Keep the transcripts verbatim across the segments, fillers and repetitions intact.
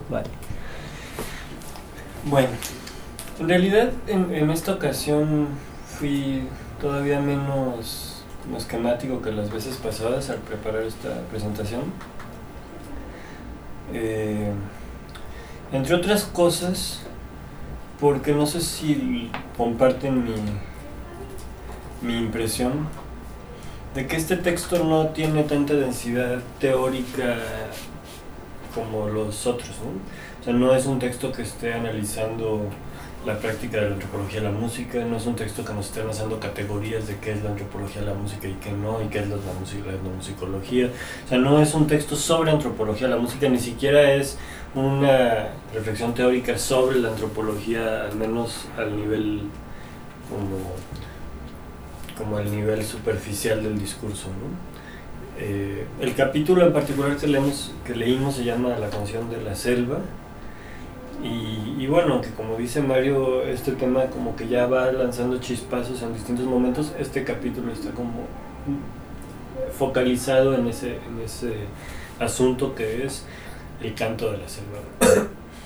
Vale. Bueno, en realidad en, en esta ocasión fui todavía menos como esquemático que las veces pasadas al preparar esta presentación. Eh, entre otras cosas, porque no sé si comparten mi, mi impresión de que este texto no tiene tanta densidad teórica como los otros, ¿no? O sea, no es un texto que esté analizando la práctica de la antropología de la música, no es un texto que nos esté lanzando categorías de qué es la antropología de la música y qué no, y qué es la, la, música, la etnomusicología. O sea, no es un texto sobre antropología de la música, ni siquiera es una reflexión teórica sobre la antropología, al menos al nivel como, como al nivel superficial del discurso, ¿no? Eh, el capítulo en particular que leemos, que leímos se llama La canción de la selva. Y, y bueno, que como dice Mario, este tema como que ya va lanzando chispazos en distintos momentos. Este capítulo está como focalizado en ese, en ese asunto que es el canto de la selva.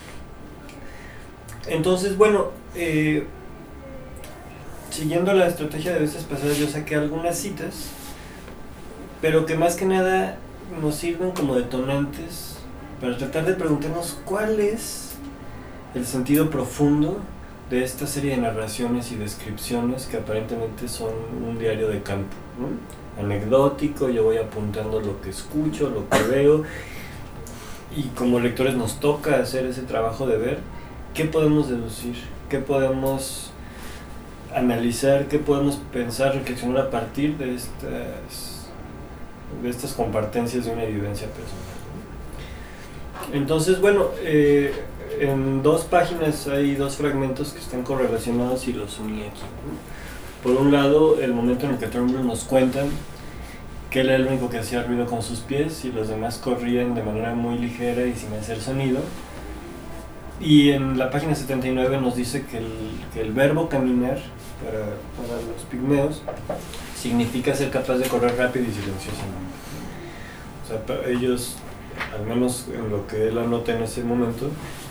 Entonces, bueno, eh, siguiendo la estrategia de veces pasadas, yo saqué algunas citas, pero que más que nada nos sirven como detonantes para tratar de preguntarnos cuál es el sentido profundo de esta serie de narraciones y descripciones que aparentemente son un diario de campo, ¿no? Anecdótico, yo voy apuntando lo que escucho, lo que veo, y como lectores nos toca hacer ese trabajo de ver qué podemos deducir, qué podemos analizar, qué podemos pensar, reflexionar a partir de estas, de estas compartencias de una vivencia personal, ¿no? Entonces, bueno, eh, en dos páginas hay dos fragmentos que están correlacionados y los uní aquí, ¿no? Por un lado, el momento en el que Turnbull nos cuentan que él era el único que hacía ruido con sus pies y los demás corrían de manera muy ligera y sin hacer sonido. Y en la página setenta y nueve nos dice que el, que el verbo caminar para, para los pigmeos significa ser capaz de correr rápido y silenciosamente. O sea, para ellos, al menos en lo que él anota en ese momento,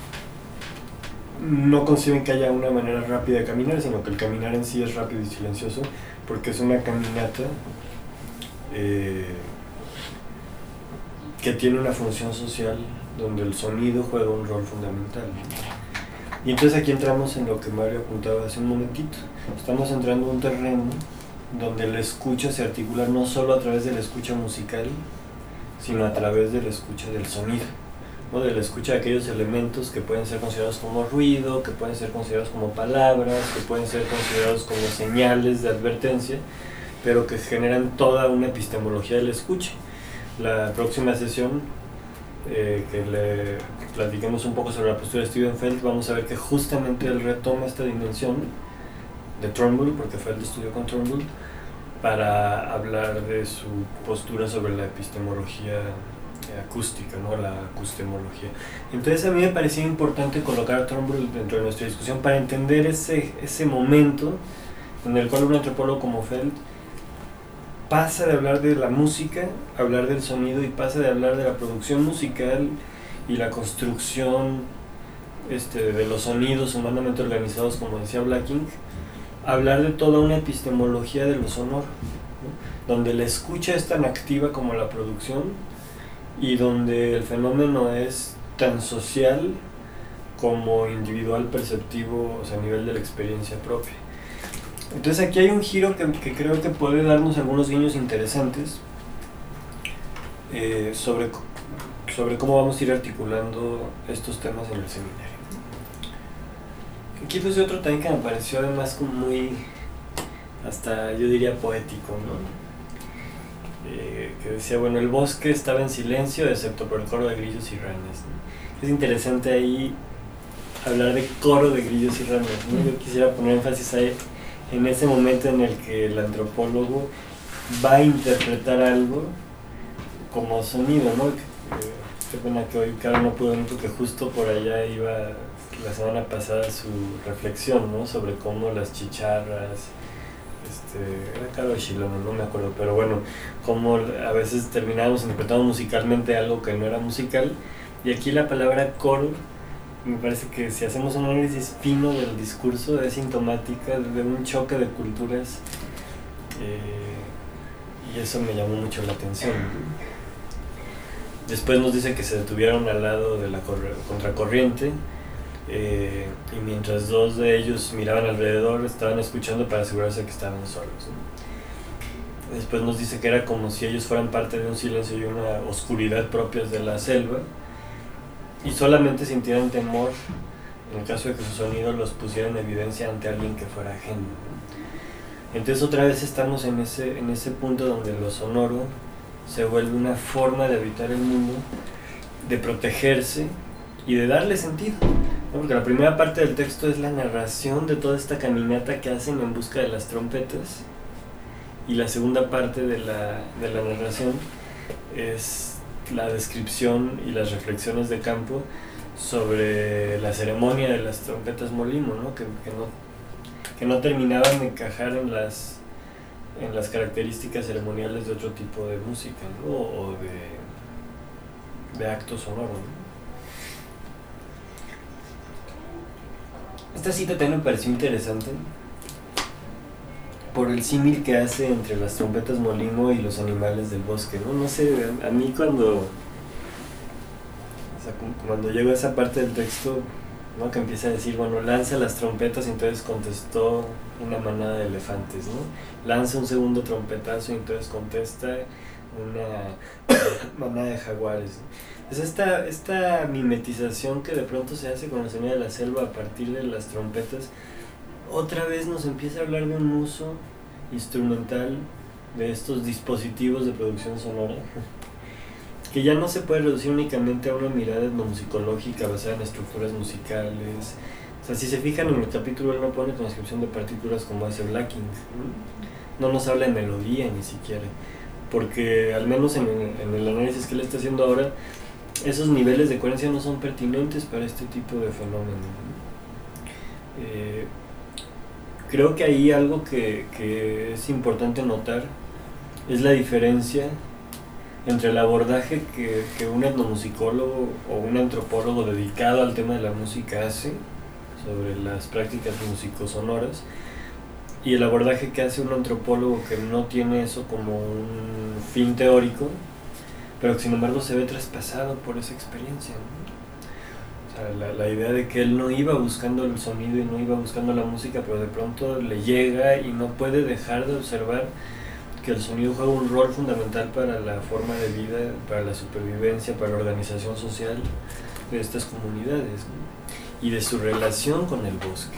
no conciben que haya una manera rápida de caminar, sino que el caminar en sí es rápido y silencioso, porque es una caminata eh, que tiene una función social donde el sonido juega un rol fundamental. Y entonces aquí entramos en lo que Mario apuntaba hace un momentito. Estamos entrando en un terreno donde la escucha se articula no solo a través de la escucha musical, sino a través de la escucha del sonido, ¿no? De la escucha de aquellos elementos que pueden ser considerados como ruido, que pueden ser considerados como palabras, que pueden ser considerados como señales de advertencia, pero que generan toda una epistemología de la escucha. La próxima sesión, eh, que le platiquemos un poco sobre la postura de Steven Feld, vamos a ver que justamente él retoma esta dimensión de Turnbull, porque Feld estudió con Turnbull, para hablar de su postura sobre la epistemología acústica, ¿no? La acustemología. Entonces a mí me parecía importante colocar a Turnbull dentro de nuestra discusión para entender ese, ese momento en el cual un antropólogo como Feld pasa de hablar de la música a hablar del sonido, y pasa de hablar de la producción musical y la construcción este, de los sonidos humanamente organizados, como decía Blacking, a hablar de toda una epistemología de lo sonoro, ¿no? Donde la escucha es tan activa como la producción, y donde el fenómeno es tan social como individual perceptivo, o sea, a nivel de la experiencia propia. Entonces aquí hay un giro que, que creo que puede darnos algunos guiños interesantes eh, sobre, sobre cómo vamos a ir articulando estos temas en el seminario. Aquí pues otro también que me pareció además como muy, hasta yo diría poético, ¿no? Eh, que decía, bueno, el bosque estaba en silencio excepto por el coro de grillos y ranas, ¿no? Es interesante ahí hablar de coro de grillos y ranas, ¿no? Yo quisiera poner énfasis ahí en ese momento en el que el antropólogo va a interpretar algo como sonido, ¿no? Qué pena que hoy Caro no pudo venir porque justo por allá iba la semana pasada su reflexión, ¿no? Sobre cómo las chicharras, este, era Caro Chilano, no me acuerdo, pero bueno, cómo a veces terminábamos interpretando musicalmente algo que no era musical, Y aquí la palabra coro, me parece que si hacemos un análisis fino del discurso, es sintomática de un choque de culturas, eh, y eso me llamó mucho la atención. Después nos dice que se detuvieron al lado de la contracorriente, eh, y mientras dos de ellos miraban alrededor, estaban escuchando para asegurarse que estaban solos, ¿no? Después nos dice que era como si ellos fueran parte de un silencio y una oscuridad propias de la selva, y solamente sintieran temor en el caso de que su sonido los pusiera en evidencia ante alguien que fuera ajeno. Entonces otra vez estamos en ese, en ese punto donde lo sonoro se vuelve una forma de habitar el mundo, de protegerse y de darle sentido, ¿no? Porque la primera parte del texto es la narración de toda esta caminata que hacen en busca de las trompetas, y la segunda parte de la, de la narración es la descripción y las reflexiones de campo sobre la ceremonia de las trompetas molino, ¿no? Que, que no que no terminaban de encajar en las en las características ceremoniales de otro tipo de música, ¿no? O de, de acto sonoro, ¿no? Esta cita también me pareció interesante por el símil que hace entre las trompetas molino y los animales del bosque, ¿no? No sé, a, a mí cuando, o sea, cuando llego a esa parte del texto, ¿no? Que empieza a decir, bueno, lanza las trompetas, y entonces contestó una manada de elefantes, ¿no? Lanza un segundo trompetazo y entonces contesta una manada de jaguares, ¿no? Es esta, esta mimetización que de pronto se hace con la sonido de la selva a partir de las trompetas, otra vez nos empieza a hablar de un uso instrumental de estos dispositivos de producción sonora, que ya no se puede reducir únicamente a una mirada etnomusicológica basada en estructuras musicales. O sea, si se fijan en el capítulo, él no pone transcripción de partituras como hace Blacking, no, no nos habla de melodía ni siquiera, porque al menos en, en el análisis que él está haciendo ahora, esos niveles de coherencia no son pertinentes para este tipo de fenómeno. Eh, creo que ahí algo que, que es importante notar es la diferencia entre el abordaje que, que un etnomusicólogo o un antropólogo dedicado al tema de la música hace sobre las prácticas musicosonoras, y el abordaje que hace un antropólogo que no tiene eso como un fin teórico, pero que sin embargo se ve traspasado por esa experiencia, ¿no? O sea, la, la idea de que él no iba buscando el sonido y no iba buscando la música, pero de pronto le llega y no puede dejar de observar que el sonido juega un rol fundamental para la forma de vida, para la supervivencia, para la organización social de estas comunidades, ¿no? Y de su relación con el bosque.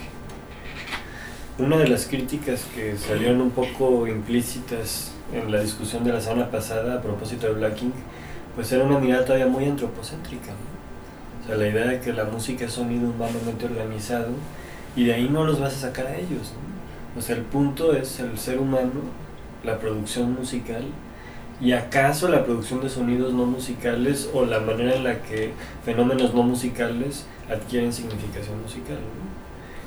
Una de las críticas que salieron un poco implícitas en la discusión de la semana pasada a propósito de Blacking, pues era una mirada todavía muy antropocéntrica, ¿no? O sea, la idea de que la música es sonido humanamente organizado, y de ahí no los vas a sacar a ellos, ¿no? O sea, el punto es el ser humano, la producción musical, y acaso la producción de sonidos no musicales, o la manera en la que fenómenos no musicales adquieren significación musical, ¿no?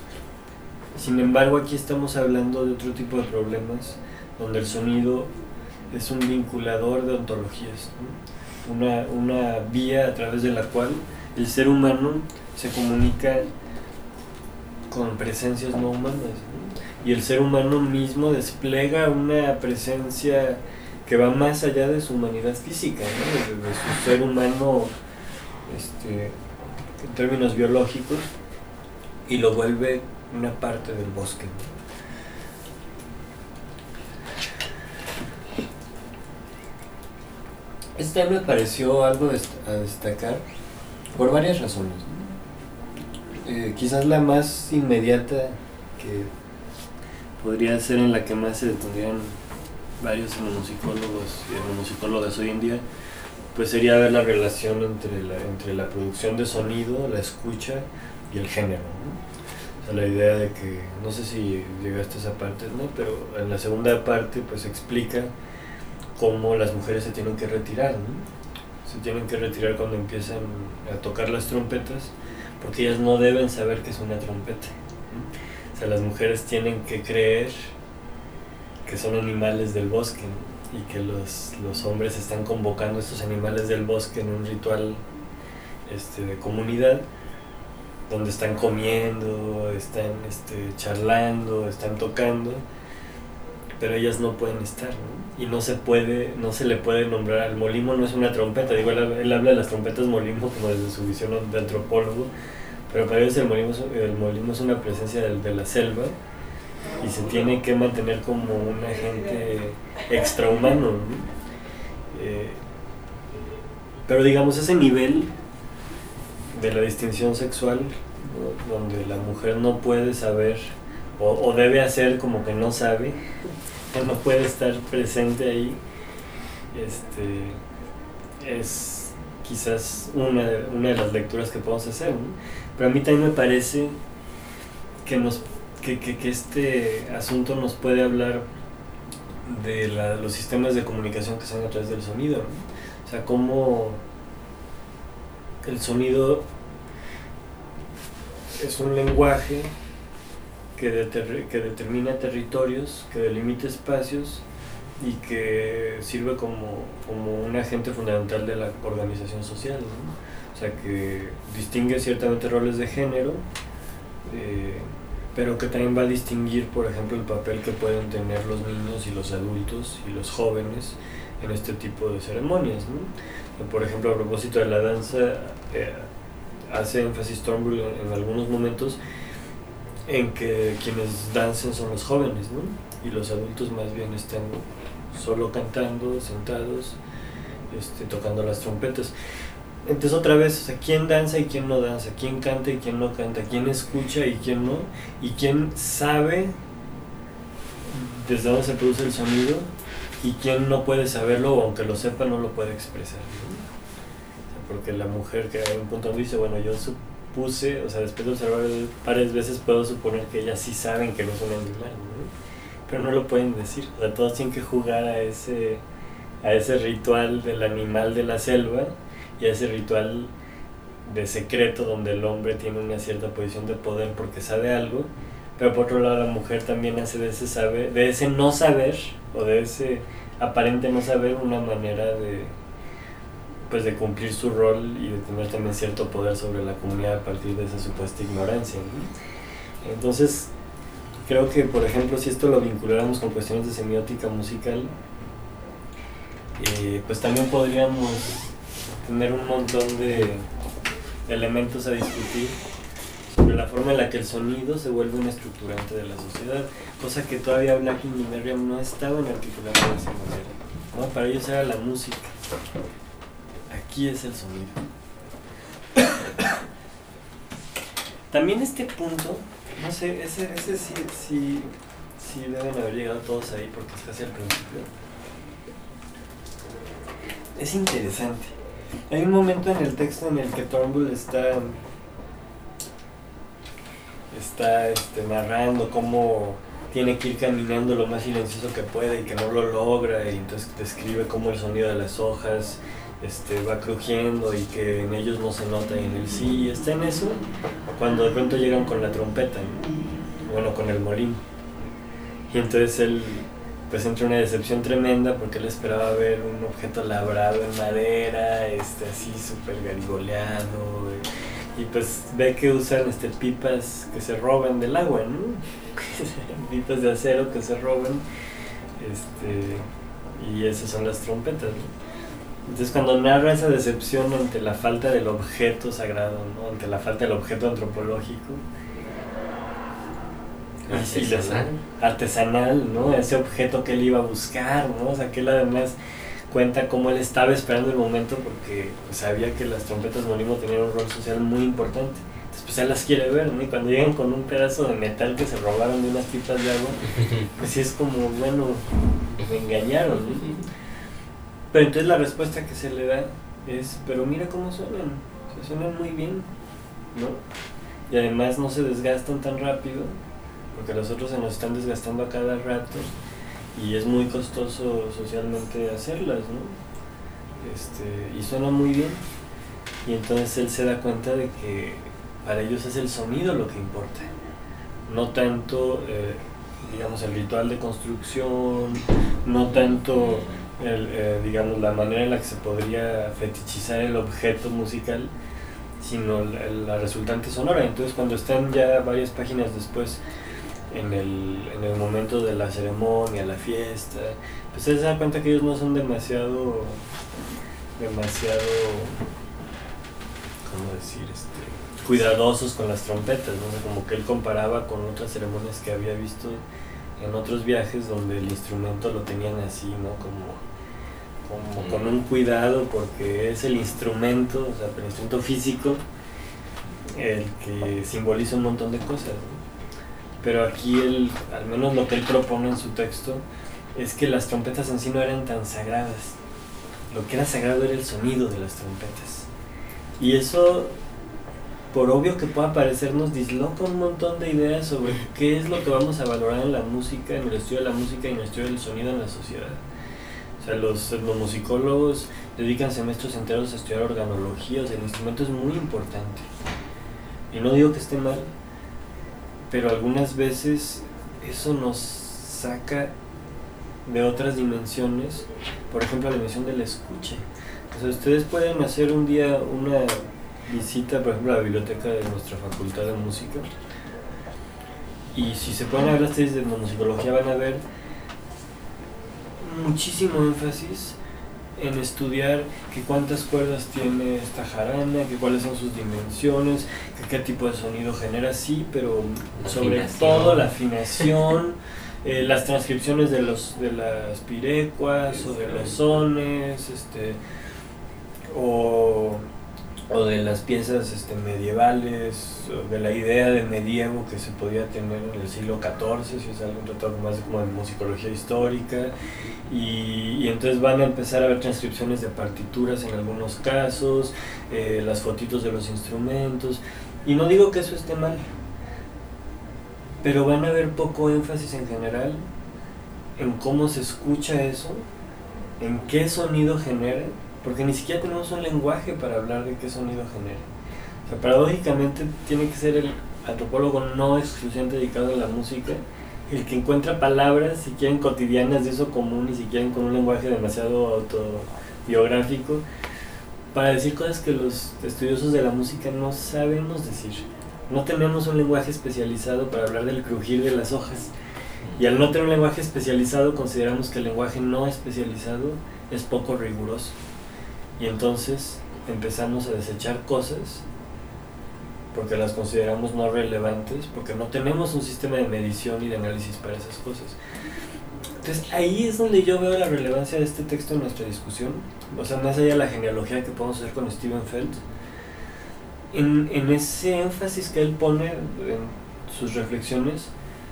Sin embargo, aquí estamos hablando de otro tipo de problemas, donde el sonido es un vinculador de ontologías, ¿no? Una, una vía a través de la cual el ser humano se comunica con presencias no humanas, ¿no? Y el ser humano mismo despliega una presencia que va más allá de su humanidad física, ¿no? de, de su ser humano, este, en términos biológicos, y lo vuelve una parte del bosque, ¿no? Este me pareció algo a destacar por varias razones, ¿no? Eh, quizás la más inmediata, que podría ser en la que más se detendrían varios etnomusicólogos y etnomusicólogas hoy en día, pues sería ver la relación entre la, entre la producción de sonido, la escucha y el género, ¿no? O sea, la idea de que, no sé si llegaste a esa parte, ¿no? Pero en la segunda parte pues explica cómo las mujeres se tienen que retirar, ¿no? Se tienen que retirar cuando empiezan a tocar las trompetas, porque ellas no deben saber que es una trompeta, ¿no? O sea, las mujeres tienen que creer que son animales del bosque, ¿no? Y que los, los hombres están convocando a estos animales del bosque en un ritual este, de comunidad, donde están comiendo, están este, charlando, están tocando, pero ellas no pueden estar, ¿no? Y no se puede, no se le puede nombrar, el molimo no es una trompeta, digo, él, él habla de las trompetas molimo como desde su visión de antropólogo, pero para ellos el molimo, el molimo es una presencia de, de la selva, y se tiene que mantener como un agente extrahumano, ¿no? Eh, pero digamos ese nivel de la distinción sexual, ¿no? Donde la mujer no puede saber o, o debe hacer como que no sabe, que no puede estar presente ahí, este, es quizás una de, una de las lecturas que podemos hacer, ¿no? Pero a mí también me parece que, nos, que, que, que este asunto nos puede hablar de la, los sistemas de comunicación que se dan a través del sonido, ¿no? O sea, cómo el sonido es un lenguaje que, deter, que determina territorios, que delimita espacios y que sirve como, como un agente fundamental de la organización social, ¿no? O sea, que distingue ciertamente roles de género, eh, pero que también va a distinguir, por ejemplo, el papel que pueden tener los niños y los adultos y los jóvenes en este tipo de ceremonias, ¿no? Por ejemplo, a propósito de la danza, eh, hace énfasis Turnbull en, en algunos momentos en que quienes dancen son los jóvenes, ¿no? Y los adultos más bien están solo cantando, sentados, este, tocando las trompetas. Entonces otra vez, o sea, ¿quién danza y quién no danza? ¿Quién canta y quién no canta? ¿Quién escucha y quién no? ¿Y quién sabe desde dónde se produce el sonido? ¿Y quién no puede saberlo o aunque lo sepa no lo puede expresar, ¿no? O sea, porque la mujer que hay un punto donde dice, bueno, yo supuse, o sea, después de observar varias veces puedo suponer que ellas sí saben que no es un animal, ¿no? Pero no lo pueden decir, o sea, todos tienen que jugar a ese, a ese ritual del animal de la selva y a ese ritual de secreto donde el hombre tiene una cierta posición de poder porque sabe algo, pero por otro lado la mujer también hace de ese saber, de ese no saber o de ese aparente no saber una manera de, pues, de cumplir su rol y de tener también cierto poder sobre la comunidad a partir de esa supuesta ignorancia, ¿no? Entonces creo que, por ejemplo, si esto lo vinculáramos con cuestiones de semiótica musical, eh, pues también podríamos tener un montón de elementos a discutir sobre la forma en la que el sonido se vuelve un estructurante de la sociedad, cosa que todavía Blacking y Merriam no estaban articulando de esa manera, ¿no? Para ellos era la música, aquí es el sonido. También este punto, no sé, ese, ese sí, sí, sí deben haber llegado todos ahí porque es casi al principio. Es interesante. Hay un momento en el texto en el que Turnbull está está este, narrando cómo tiene que ir caminando lo más silencioso que puede y que no lo logra, y entonces describe cómo el sonido de las hojas este, va crujiendo y que en ellos no se nota y en él sí, y está en eso cuando de pronto llegan con la trompeta, ¿no? Bueno, con el molino, y entonces él pues entra una decepción tremenda porque él esperaba ver un objeto labrado en madera, este, así súper garigoleado, y, y pues ve que usan este, pipas que se roban del agua, ¿no? Pipas de acero que se roban, este, y esas son las trompetas, ¿no? Entonces cuando narra esa decepción ante la falta del objeto sagrado, ¿no? Ante la falta del objeto antropológico, artesanal. artesanal, ¿no? Ese objeto que él iba a buscar, ¿no? O sea, que él además cuenta cómo él estaba esperando el momento porque sabía que las trompetas molino tenían un rol social muy importante. Entonces, pues él las quiere ver, ¿no? Y cuando llegan con un pedazo de metal que se robaron de unas pipas de agua, pues sí es como, bueno, me engañaron, ¿no? Pero entonces la respuesta que se le da es, pero mira cómo suenan, o sea, suenan muy bien, ¿no? Y además no se desgastan tan rápido, porque los otros se nos están desgastando a cada rato y es muy costoso socialmente hacerlas, ¿no? Este, y suena muy bien, y entonces él se da cuenta de que para ellos es el sonido lo que importa, no tanto, eh, digamos, el ritual de construcción, no tanto, el, eh, digamos, la manera en la que se podría fetichizar el objeto musical, sino la, la resultante sonora. Entonces cuando están ya varias páginas después en el, en el momento de la ceremonia, la fiesta, pues se dan cuenta que ellos no son demasiado, demasiado, ¿cómo decir? Este, cuidadosos con las trompetas, ¿no? O sea, como que él comparaba con otras ceremonias que había visto en otros viajes donde el instrumento lo tenían así, ¿no? Como, como mm. con un cuidado, porque es el instrumento, o sea, el instrumento físico, el que simboliza un montón de cosas, ¿no? Pero aquí, él, al menos lo que él propone en su texto, es que las trompetas en sí no eran tan sagradas. Lo que era sagrado era el sonido de las trompetas. Y eso, por obvio que pueda parecernos, disloca un montón de ideas sobre qué es lo que vamos a valorar en la música, en el estudio de la música y en el estudio del sonido en la sociedad. O sea, los, los musicólogos dedican semestres enteros a estudiar organología, o sea, el instrumento es muy importante. Y no digo que esté mal, pero algunas veces eso nos saca de otras dimensiones, por ejemplo la dimensión de la escucha. O sea, ustedes pueden hacer un día una visita, por ejemplo, a la biblioteca de nuestra facultad de música, y si se ponen a ver las tesis de musicología van a ver muchísimo énfasis en estudiar que cuántas cuerdas tiene esta jarana, que cuáles son sus dimensiones, que qué tipo de sonido genera, sí, pero la sobre afinación. Todo la afinación, eh, las transcripciones de los de las pirecuas o de los sones, este, o, o de las piezas este, medievales, o de la idea de medievo que se podía tener en el siglo catorce, si es algo tratado más como de musicología histórica. Y, y entonces van a empezar a ver transcripciones de partituras en algunos casos, eh, las fotitos de los instrumentos, y no digo que eso esté mal, pero van a ver poco énfasis en general en cómo se escucha eso, en qué sonido genera, porque ni siquiera tenemos un lenguaje para hablar de qué sonido genera. O sea, paradójicamente tiene que ser el antropólogo no exclusivamente dedicado a la música el que encuentra palabras, si quieren cotidianas, de eso común, y si quieren con un lenguaje demasiado autobiográfico, para decir cosas que los estudiosos de la música no sabemos decir. No tenemos un lenguaje especializado para hablar del crujir de las hojas, y al no tener un lenguaje especializado consideramos que el lenguaje no especializado es poco riguroso, y entonces empezamos a desechar cosas porque las consideramos no relevantes, porque no tenemos un sistema de medición y de análisis para esas cosas. Entonces ahí es donde yo veo la relevancia de este texto en nuestra discusión, o sea, más allá de la genealogía que podemos hacer con Steven Feld, en, en ese énfasis que él pone en sus reflexiones,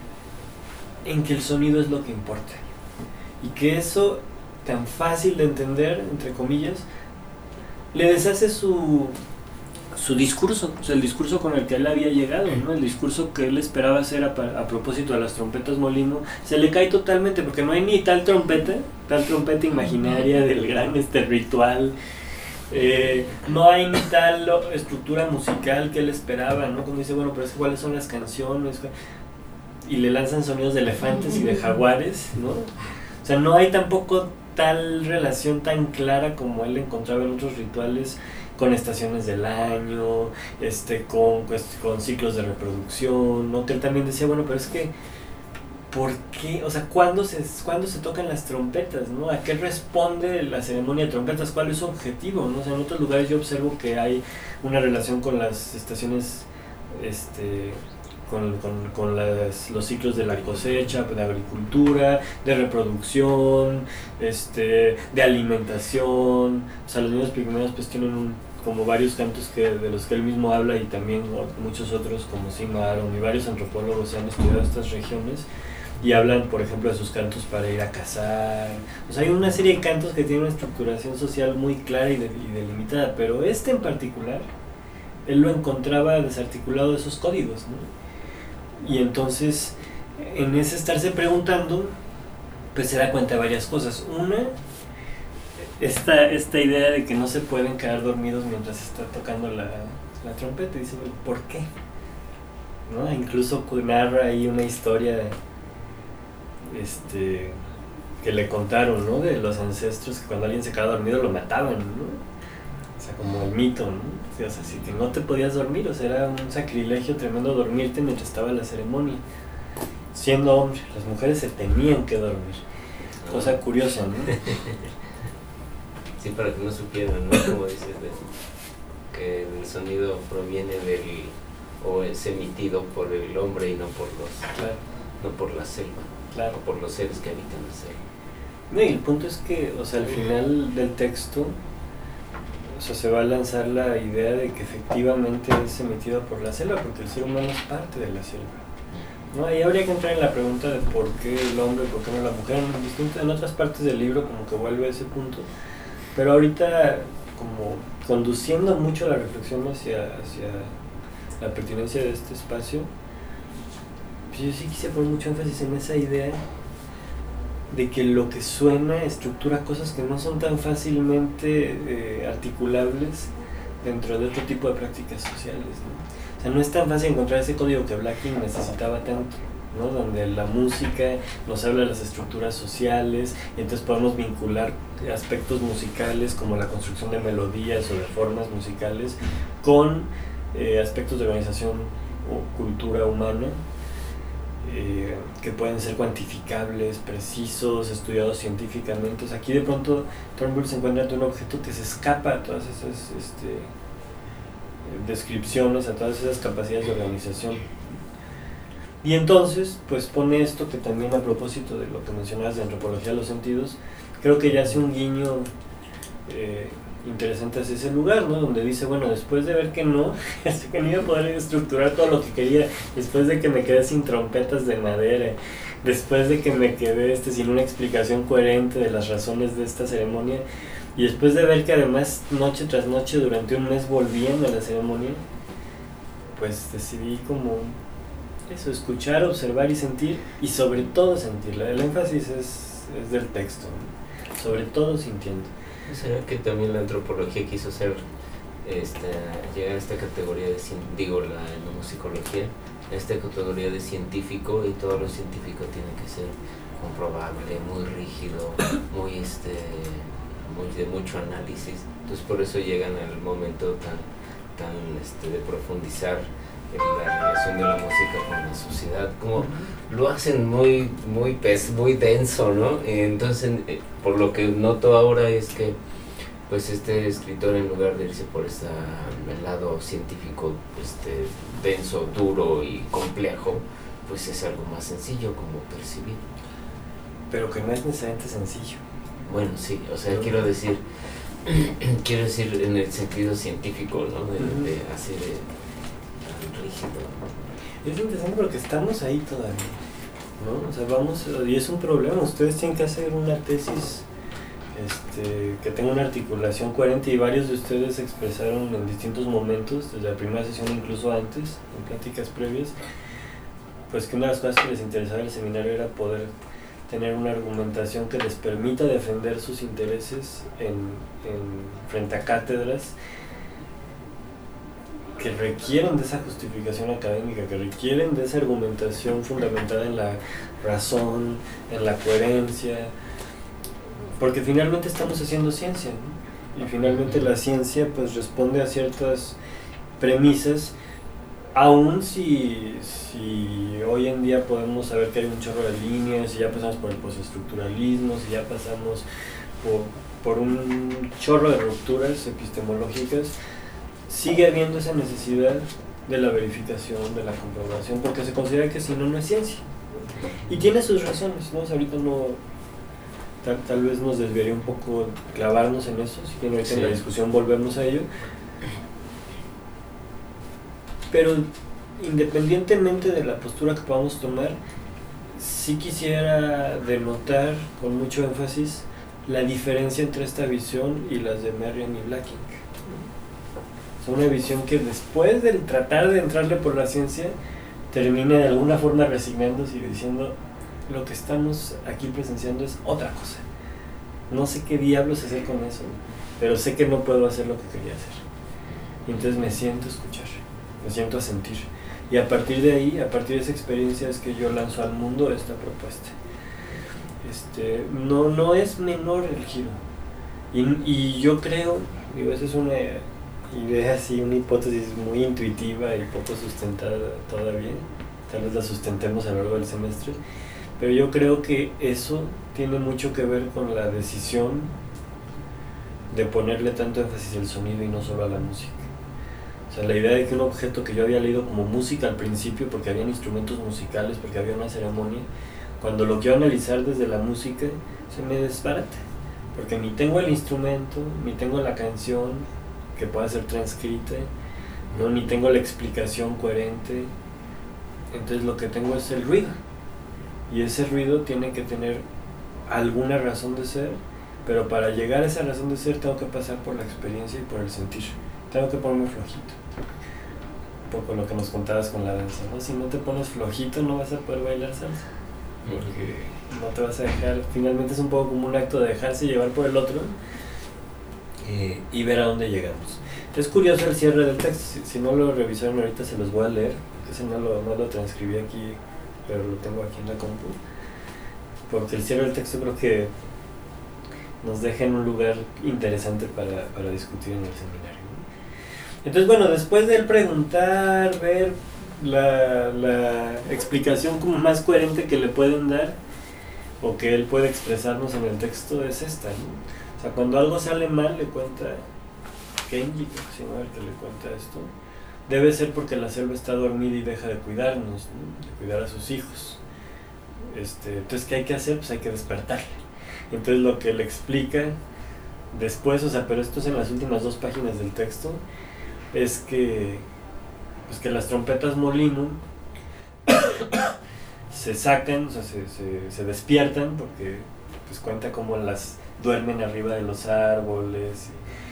en que el sonido es lo que importa, y que eso tan fácil de entender, entre comillas, le deshace su... su discurso, o sea, el discurso con el que él había llegado, ¿no? El discurso que él esperaba hacer a, a propósito de las trompetas molino, se le cae totalmente, porque no hay ni tal trompeta, tal trompeta imaginaria del gran este ritual, eh, no hay ni tal estructura musical que él esperaba, ¿no? Cuando dice, bueno, pero es que ¿cuáles son las canciones? Y le lanzan sonidos de elefantes y de jaguares, ¿no? O sea, no hay tampoco tal relación tan clara como él encontraba en otros rituales, con estaciones del año, este, con, con ciclos de reproducción, ¿no? Que él también decía, bueno, pero es que, ¿por qué? O sea, ¿cuándo se, ¿cuándo se tocan las trompetas, no? ¿A qué responde la ceremonia de trompetas? ¿Cuál es su objetivo, no? O sea, en otros lugares yo observo que hay una relación con las estaciones, este... con, con, con las, los ciclos de la cosecha, de agricultura, de reproducción, este, de alimentación. O sea, los niños pigmeos pues tienen un, como varios cantos que, de los que él mismo habla, y también muchos otros como Sima Aron y varios antropólogos han estudiado estas regiones y hablan, por ejemplo, de sus cantos para ir a cazar. O sea, hay una serie de cantos que tienen una estructuración social muy clara y, de, y delimitada, pero este en particular, él lo encontraba desarticulado de esos códigos, ¿no? Y entonces, en ese estarse preguntando, pues se da cuenta de varias cosas. Una, esta, esta idea de que no se pueden quedar dormidos mientras está tocando la, la trompeta. Y dice, ¿por qué? ¿No? Incluso narra ahí una historia este, que le contaron, ¿no? De los ancestros, que cuando alguien se quedaba dormido lo mataban, ¿no? sea, como el mito, ¿no? Sí, o sea, si que no te podías dormir, o sea, era un sacrilegio tremendo dormirte mientras estaba la ceremonia. Siendo hombre, las mujeres se tenían que dormir. Cosa curiosa, ¿no? Sí, para que no supieran, ¿no? Como dices, de, que el sonido proviene del, o es emitido por el hombre y no por los, claro. no por la selva, claro. o por los seres que habitan la selva. No, y el punto es que, o sea, al final del texto, o sea, se va a lanzar la idea de que efectivamente es emitido por la selva, porque el ser humano es parte de la selva. ¿No? Ahí habría que entrar en la pregunta de por qué el hombre, por qué no la mujer. En, distintas, en otras partes del libro como que vuelve a ese punto. Pero ahorita, como conduciendo mucho la reflexión hacia, hacia la pertinencia de este espacio, pues yo sí quise poner mucho énfasis en esa idea de que lo que suena estructura cosas que no son tan fácilmente eh, articulables dentro de otro tipo de prácticas sociales, ¿no? O sea, no es tan fácil encontrar ese código que Blacking necesitaba tanto, ¿no? Donde la música nos habla de las estructuras sociales y entonces podemos vincular aspectos musicales como la construcción de melodías o de formas musicales con eh, aspectos de organización o cultura humana eh, que pueden ser cuantificables, precisos, estudiados científicamente. O sea, aquí de pronto Turnbull se encuentra ante un objeto que se escapa a todas esas este, descripciones, a todas esas capacidades de organización. Y entonces, pues pone esto que también, a propósito de lo que mencionabas de antropología de los sentidos, creo que ya hace un guiño eh, interesante hacia ese lugar, ¿no? Donde dice, bueno, después de ver que no, que no iba a poder estructurar todo lo que quería, después de que me quedé sin trompetas de madera, después de que me quedé este, sin una explicación coherente de las razones de esta ceremonia, y después de ver que además noche tras noche durante un mes volvían a la ceremonia, pues decidí como eso, escuchar, observar y sentir, y sobre todo sentirla. El énfasis es, es del texto, ¿no? Sobre todo sintiendo. ¿Será que también la antropología quiso ser, esta, llegar a esta categoría de, digo, la etnomusicología, a esta categoría de científico, y todo lo científico tiene que ser comprobable, muy rígido, muy, este, muy de mucho análisis? Entonces por eso llegan al momento tan, tan este, de profundizar la relación de la música con la sociedad, como lo hacen muy muy pes, muy denso, ¿no? Entonces, eh, por lo que noto ahora es que pues este escritor, en lugar de irse por ese lado científico este denso, duro y complejo, pues es algo más sencillo como percibir. Pero que no es necesariamente sencillo. Bueno, sí, o sea, quiero decir quiero decir en el sentido científico, ¿no? De, de así de rígido. Es interesante porque estamos ahí todavía, ¿no? O sea, vamos, y es un problema. Ustedes tienen que hacer una tesis este, que tenga una articulación coherente, y varios de ustedes expresaron en distintos momentos, desde la primera sesión incluso antes, en pláticas previas, pues que una de las cosas que les interesaba en el seminario era poder tener una argumentación que les permita defender sus intereses en, en, frente a cátedras que requieren de esa justificación académica, que requieren de esa argumentación fundamentada en la razón, en la coherencia, porque finalmente estamos haciendo ciencia, ¿no? Y finalmente la ciencia pues responde a ciertas premisas, aun si, si hoy en día podemos saber que hay un chorro de líneas, si ya pasamos por el postestructuralismo, si ya pasamos por, por un chorro de rupturas epistemológicas, sigue habiendo esa necesidad de la verificación, de la comprobación, porque se considera que si no, no es ciencia. Y tiene sus razones, ¿no? O sea, ahorita no, tal, tal vez nos desviaría un poco clavarnos en eso, si quieren ahorita sí. En la discusión volvemos a ello. Pero independientemente de la postura que podamos tomar, sí quisiera denotar con mucho énfasis la diferencia entre esta visión y las de Merriam y Blacking. Es una visión que después de tratar de entrarle por la ciencia, termina de alguna forma resignándose y diciendo, lo que estamos aquí presenciando es otra cosa. No sé qué diablos hacer con eso, pero sé que no puedo hacer lo que quería hacer. Y entonces me siento a escuchar, me siento a sentir. Y a partir de ahí, a partir de esa experiencia, es que yo lanzo al mundo esta propuesta. Este, no, no es menor el giro. Y, y yo creo, digo, esa es una idea así, una hipótesis muy intuitiva y poco sustentada todavía, tal vez la sustentemos a lo largo del semestre, pero yo creo que eso tiene mucho que ver con la decisión de ponerle tanto énfasis al sonido y no solo a la música. O sea, la idea de que un objeto que yo había leído como música al principio, porque habían instrumentos musicales, porque había una ceremonia, cuando lo quiero analizar desde la música, se me desbarata. Porque ni tengo el instrumento, ni tengo la canción que pueda ser transcrita, ¿no? Ni tengo la explicación coherente. Entonces lo que tengo es el ruido. Y ese ruido tiene que tener alguna razón de ser, pero para llegar a esa razón de ser tengo que pasar por la experiencia y por el sentir. Tengo que ponerme flojito. Un poco lo que nos contabas con la danza, ¿no? Si no te pones flojito no vas a poder bailar salsa, porque no te vas a dejar, finalmente es un poco como un acto de dejarse llevar por el otro eh, y ver a dónde llegamos. Es curioso el cierre del texto, si, si no lo revisaron ahorita se los voy a leer, ese no lo, no lo transcribí aquí, pero lo tengo aquí en la compu, porque el cierre del texto creo que nos deja en un lugar interesante para, para discutir en el seminario, ¿no? Entonces, bueno, después de él preguntar, ver la, la explicación como más coherente que le pueden dar o que él puede expresarnos en el texto es esta, ¿no? O sea, cuando algo sale mal, le cuenta Kenji, creo que se llama el que le cuenta esto, debe ser porque la selva está dormida y deja de cuidarnos, ¿no? De cuidar a sus hijos. Este, entonces, ¿qué hay que hacer? Pues hay que despertarle. Entonces lo que le explica después, o sea, pero esto es en las últimas dos páginas del texto, es que, pues que las trompetas molino se sacan, o sea, se, se, se despiertan, porque pues cuenta cómo las duermen arriba de los árboles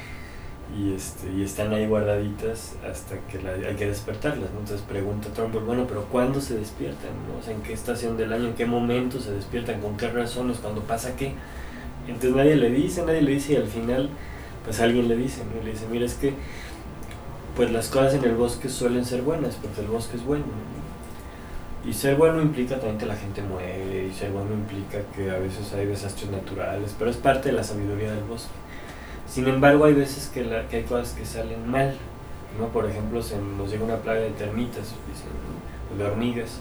y, y, este, y están ahí guardaditas hasta que la, hay que despertarlas, ¿no? Entonces pregunta Trumbull, bueno, pero ¿cuándo se despiertan, ¿no? O sea, ¿en qué estación del año, en qué momento se despiertan, con qué razones, cuándo pasa qué? Entonces nadie le dice, nadie le dice y al final pues alguien le dice, ¿no? Le dice, mira, es que pues las cosas en el bosque suelen ser buenas porque el bosque es bueno, ¿no? Y ser bueno implica también que la gente muere, y ser bueno implica que a veces hay desastres naturales, pero es parte de la sabiduría del bosque. Sin embargo, hay veces que, la, que hay cosas que salen mal, ¿no? Por ejemplo, se nos llega una plaga de termitas, dicen, ¿no? De hormigas,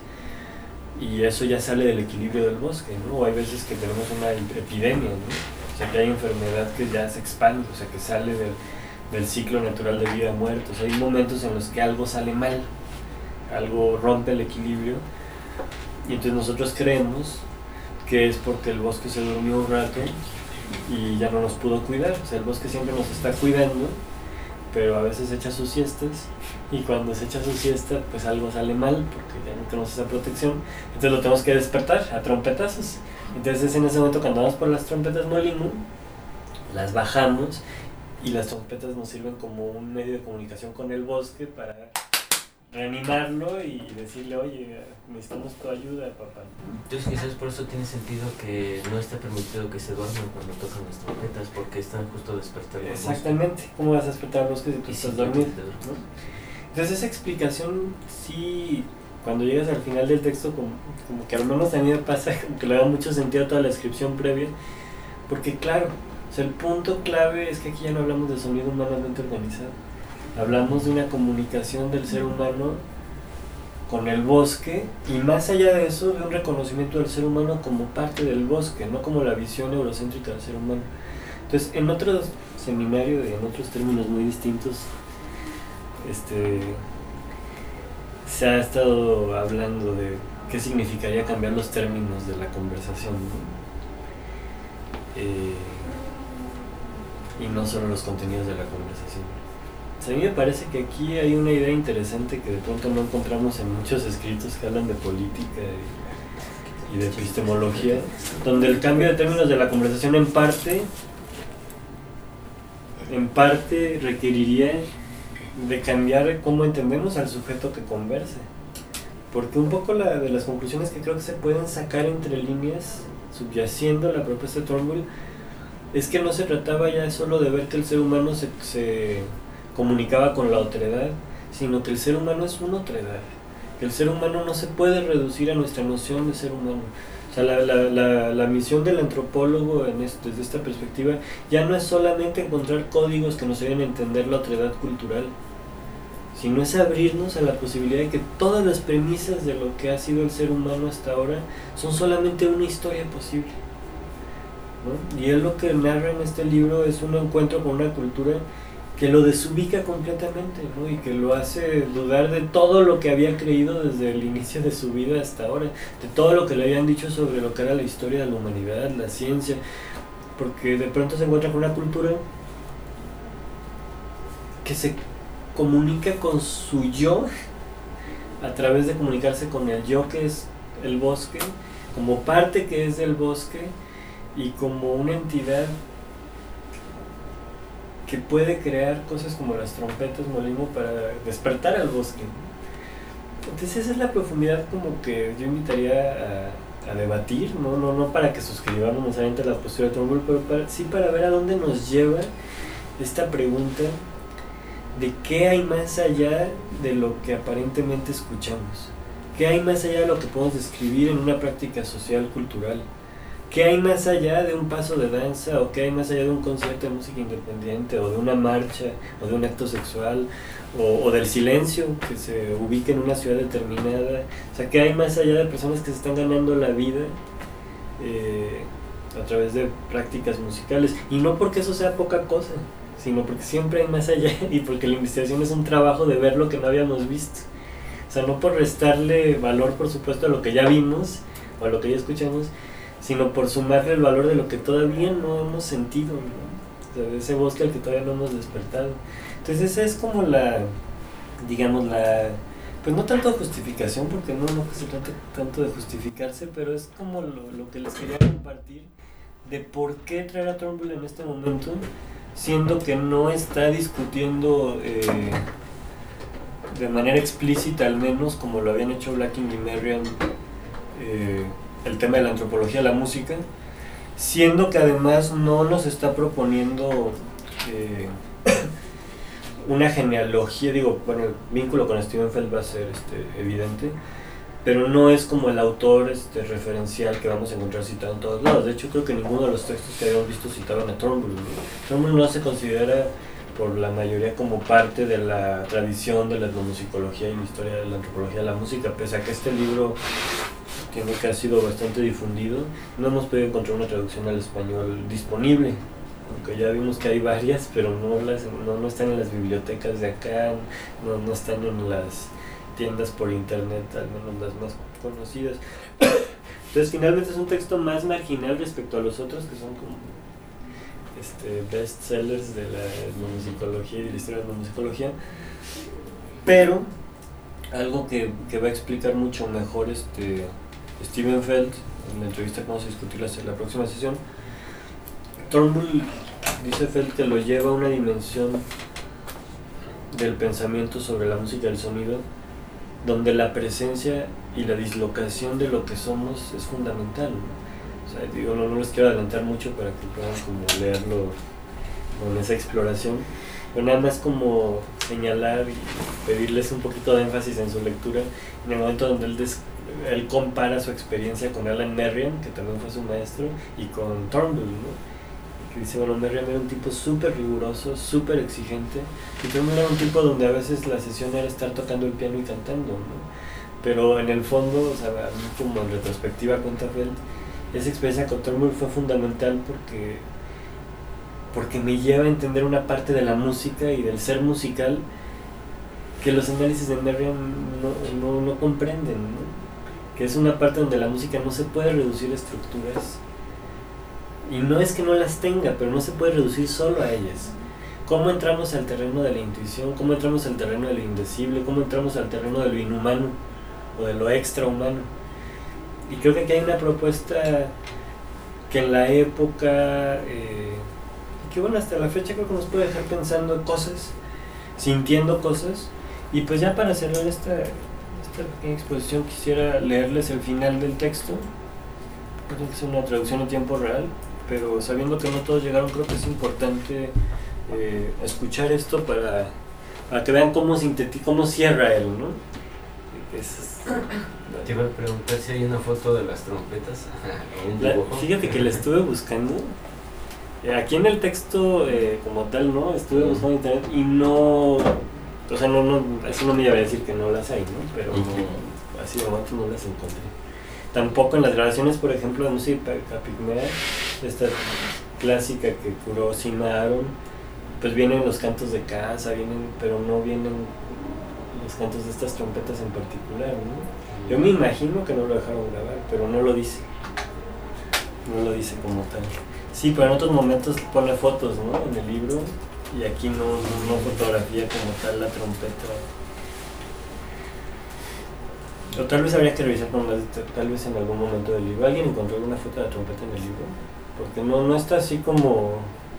y eso ya sale del equilibrio del bosque, ¿no? O hay veces que tenemos una epidemia, ¿no? O sea, que hay enfermedad que ya se expande, o sea, que sale del, del ciclo natural de vida-muerte. O sea, hay momentos en los que algo sale mal, algo rompe el equilibrio, y entonces nosotros creemos que es porque el bosque se durmió un rato y ya no nos pudo cuidar. O sea, el bosque siempre nos está cuidando, pero a veces echa sus siestas, y cuando se echa su siesta, pues algo sale mal, porque ya no tenemos esa protección, entonces lo tenemos que despertar a trompetazos. Entonces es en ese momento cuando vamos por las trompetas molino, las bajamos, y las trompetas nos sirven como un medio de comunicación con el bosque para reanimarlo y decirle, oye, necesitamos tu ayuda, papá. Entonces quizás por eso tiene sentido que no está permitido que se duerman cuando tocan las trompetas, porque están justo despertando. Exactamente, ¿cómo vas a despertar al bosque si tú estás dormido, ¿no? Entonces esa explicación sí, cuando llegas al final del texto, como, como que al menos a mí me pasa, como que le da mucho sentido a toda la descripción previa, porque claro, o sea, el punto clave es que aquí ya no hablamos de sonido humanamente organizado. Hablamos de una comunicación del ser humano con el bosque, y más allá de eso, de un reconocimiento del ser humano como parte del bosque, no como la visión eurocéntrica del ser humano. Entonces, en otros seminarios y en otros términos muy distintos, este, se ha estado hablando de qué significaría cambiar los términos de la conversación, ¿no? Eh, y no solo los contenidos de la conversación. A mí me parece que aquí hay una idea interesante que de pronto no encontramos en muchos escritos que hablan de política y, y de epistemología, donde el cambio de términos de la conversación en parte, en parte requeriría de cambiar cómo entendemos al sujeto que conversa. Porque un poco la, de las conclusiones que creo que se pueden sacar entre líneas, subyaciendo a la propuesta de Trumbull, es que no se trataba ya solo de ver que el ser humano se... se comunicaba con la otredad, sino que el ser humano es una otredad, que el ser humano no se puede reducir a nuestra noción de ser humano. O sea, la, la, la, la misión del antropólogo en este, desde esta perspectiva ya no es solamente encontrar códigos que nos ayuden a entender la otredad cultural, sino es abrirnos a la posibilidad de que todas las premisas de lo que ha sido el ser humano hasta ahora son solamente una historia posible, ¿no? Y él lo que narra en este libro es un encuentro con una cultura que lo desubica completamente, ¿no? Y que lo hace dudar de todo lo que había creído desde el inicio de su vida hasta ahora, de todo lo que le habían dicho sobre lo que era la historia de la humanidad, la ciencia, porque de pronto se encuentra con una cultura que se comunica con su yo a través de comunicarse con el yo que es el bosque, como parte que es del bosque y como una entidad que puede crear cosas como las trompetas molino para despertar al bosque. Entonces esa es la profundidad como que yo invitaría a, a debatir, ¿no? No, no para que suscribamos necesariamente la postura de Turnbull, pero para, sí para ver a dónde nos lleva esta pregunta de qué hay más allá de lo que aparentemente escuchamos, qué hay más allá de lo que podemos describir en una práctica social, cultural. ¿Qué hay más allá de un paso de danza? ¿O qué hay más allá de un concierto de música independiente? ¿O de una marcha? ¿O de un acto sexual? ¿O, o del silencio que se ubica en una ciudad determinada? O sea, ¿qué hay más allá de personas que se están ganando la vida eh, a través de prácticas musicales? Y no porque eso sea poca cosa, sino porque siempre hay más allá y porque la investigación es un trabajo de ver lo que no habíamos visto. O sea, no por restarle valor, por supuesto, a lo que ya vimos o a lo que ya escuchamos, sino por sumarle el valor de lo que todavía no hemos sentido, ¿no? O sea, de ese bosque al que todavía no hemos despertado. Entonces esa es como la, digamos, la, pues no tanto justificación, porque no, no se trata tanto de justificarse, pero es como lo, lo que les quería compartir de por qué traer a Turnbull en este momento, siendo que no está discutiendo eh, de manera explícita, al menos como lo habían hecho Blacking y Merriam, eh, el tema de la antropología de la música, siendo que además no nos está proponiendo eh, una genealogía, digo, bueno, el vínculo con Steven Feld va a ser este, evidente, pero no es como el autor este, referencial que vamos a encontrar citado en todos lados. De hecho, creo que ninguno de los textos que habíamos visto citaban a Turnbull. Turnbull no se considera por la mayoría como parte de la tradición de la etnomusicología y la historia de la antropología de la música, pese a que este libro tiene que ha sido bastante difundido. No hemos podido encontrar una traducción al español disponible, aunque ya vimos que hay varias, pero no, las, no, no están en las bibliotecas de acá, no, no están en las tiendas por internet, al menos las más conocidas. Entonces finalmente es un texto más marginal respecto a los otros, que son como este, bestsellers de la etnomusicología y de la historia de la etnomusicología, pero algo que, que va a explicar mucho mejor este Steven Feld en la entrevista que vamos a discutir la, la próxima sesión. Turnbull dice Feld que lo lleva a una dimensión del pensamiento sobre la música y el sonido donde la presencia y la dislocación de lo que somos es fundamental, ¿no? O sea, digo, no, no les quiero adelantar mucho para que puedan como leerlo con esa exploración, pero nada más como señalar y pedirles un poquito de énfasis en su lectura en el momento donde él, des, él compara su experiencia con Alan Merriam, que también fue su maestro, y con Turnbull, ¿no? Que dice, bueno, Merriam era un tipo súper riguroso, súper exigente, y Turnbull era un tipo donde a veces la sesión era estar tocando el piano y cantando, ¿no? Pero en el fondo, o sea, a mí como en retrospectiva cuenta Feld, esa experiencia con Turnbull fue fundamental porque porque me lleva a entender una parte de la música y del ser musical que los análisis de Merriam no, no, no comprenden, ¿no? Que es una parte donde la música no se puede reducir a estructuras, y no es que no las tenga, pero no se puede reducir solo a ellas. ¿Cómo entramos al terreno de la intuición? ¿Cómo entramos al terreno de lo indecible? ¿Cómo entramos al terreno de lo inhumano o de lo extrahumano? Y creo que aquí hay una propuesta que en la época, eh, que bueno, hasta la fecha creo que nos puede dejar pensando cosas, sintiendo cosas. Y pues ya para cerrar esta, esta pequeña exposición quisiera leerles el final del texto. Creo que es una traducción en tiempo real, pero sabiendo que no todos llegaron, creo que es importante eh, escuchar esto para, para que vean cómo, sinteti- cómo cierra él, ¿no? Es, Te iba a preguntar si hay una foto de las trompetas o un la, dibujo. fíjate que la estuve buscando. Eh, aquí en el texto, eh, como tal, ¿no? Estuve buscando en internet y no. O sea, no, no, así no me iba a decir que no las hay, ¿no? Pero Ujú. no, así de momento no las encontré. Tampoco en las grabaciones, por ejemplo, de música pigmea, esta clásica que curó Sina Aaron, pues vienen los cantos de casa, vienen, pero no vienen los cantos de estas trompetas en particular, ¿no? Yo me imagino que no lo dejaron grabar, pero no lo dice. No lo dice como tal. Sí, pero en otros momentos pone fotos, ¿no? En el libro, y aquí no, no, no fotografía como tal la trompeta. O tal vez habría que revisar con más, tal vez en algún momento del libro. ¿Alguien encontró alguna foto de la trompeta en el libro? Porque no, no está así como...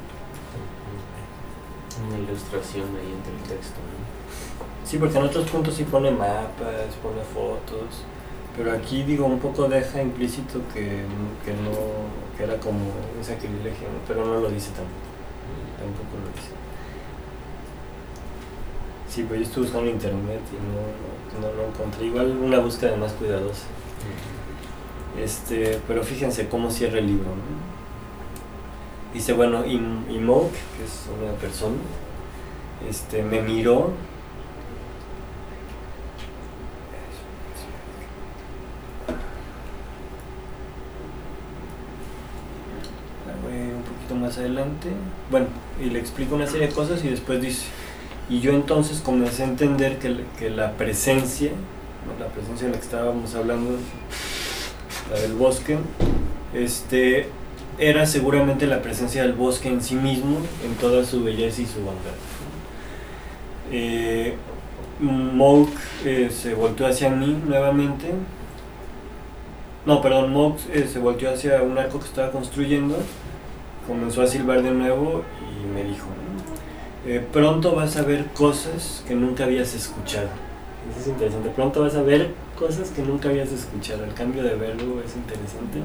Una ilustración ahí entre el texto, ¿no? Sí, porque en otros puntos sí pone mapas, pone fotos, pero aquí digo un poco deja implícito que, que no, que era como un sacrilegio, ¿no? Pero no lo dice tampoco, tampoco lo dice. Sí, pues yo estuve buscando en internet y no, no, no lo encontré, igual una búsqueda más cuidadosa. Este, pero fíjense cómo cierra el libro, ¿no? Dice, bueno, y, y Mouk, que es una persona, este, me miró. Un poquito más adelante, bueno, y le explico una serie de cosas y después dice, y yo entonces comencé a entender que, que la presencia, ¿no? La presencia de la que estábamos hablando, la del bosque, este, era seguramente la presencia del bosque en sí mismo, en toda su belleza y su bondad. Eh, Mouk eh, se volteó hacia mí nuevamente. No, perdón, Mouk eh, se volteó hacia un arco que estaba construyendo, comenzó a silbar de nuevo y me dijo, eh, pronto vas a ver cosas que nunca habías escuchado. Eso es interesante, pronto vas a ver cosas que nunca habías escuchado. El cambio de verbo es interesante.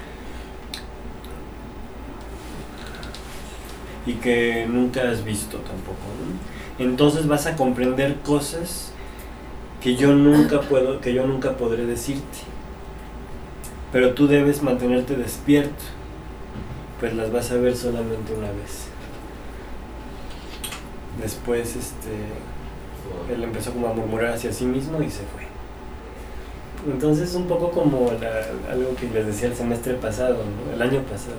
Y que nunca has visto tampoco, ¿no? Entonces vas a comprender cosas que yo nunca puedo, que yo nunca podré decirte. Pero tú debes mantenerte despierto, pues las vas a ver solamente una vez. Después, este, él empezó como a murmurar hacia sí mismo y se fue. Entonces un poco como la, algo que les decía el semestre pasado, ¿no? El año pasado.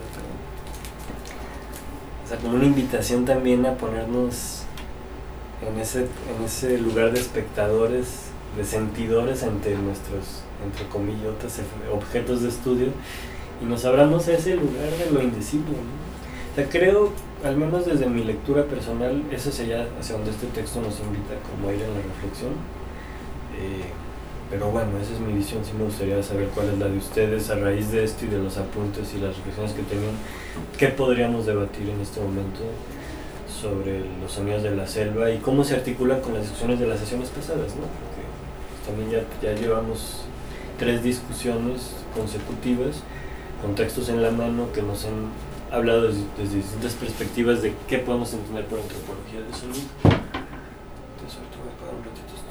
O sea, como una invitación también a ponernos en ese, en ese lugar de espectadores, de sentidores ante nuestros, entre comillotas, objetos de estudio, y nos abramos a ese lugar de lo indecible, ¿no? O sea, creo, al menos desde mi lectura personal, eso sería hacia donde este texto nos invita como a ir en la reflexión. Eh, pero bueno, esa es mi visión. Sí me gustaría saber cuál es la de ustedes a raíz de esto y de los apuntes y las reflexiones que tenían. ¿Qué podríamos debatir en este momento sobre los sonidos de la selva y cómo se articulan con las discusiones de las sesiones pasadas, ¿no? Porque también ya, ya llevamos tres discusiones consecutivas con textos en la mano que nos han hablado desde, desde distintas perspectivas de qué podemos entender por antropología del sonido. Entonces ahorita voy a apagar un ratito esto.